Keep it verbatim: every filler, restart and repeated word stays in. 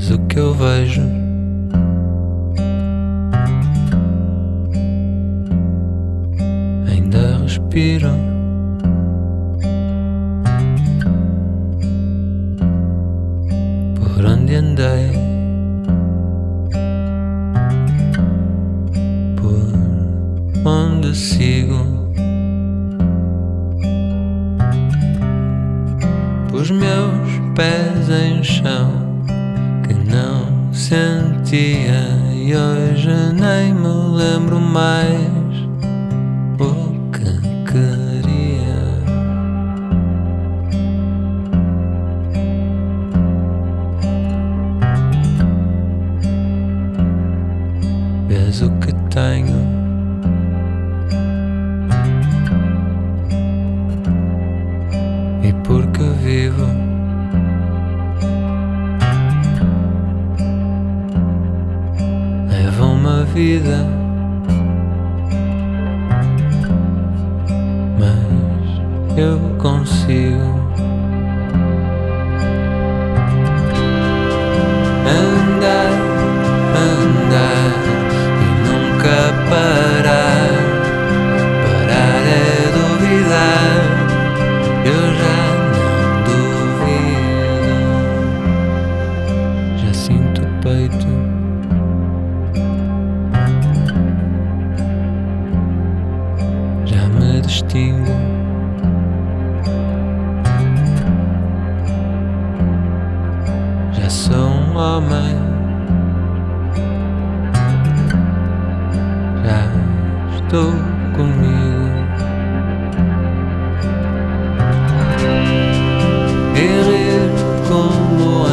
És o que eu vejo. Ainda respiro. Por onde andei, por onde sigo, os meus pés em chão que não sentia, e hoje nem me lembro mais o que queria. Vês o que tenho, e porque vivo. Levam-me a vida, mas eu consigo andar, andar e nunca parar. Parar é duvidar, eu já não duvido. Já sinto o peito, já me distingo. Já sou um homem, já estou comigo. E rir como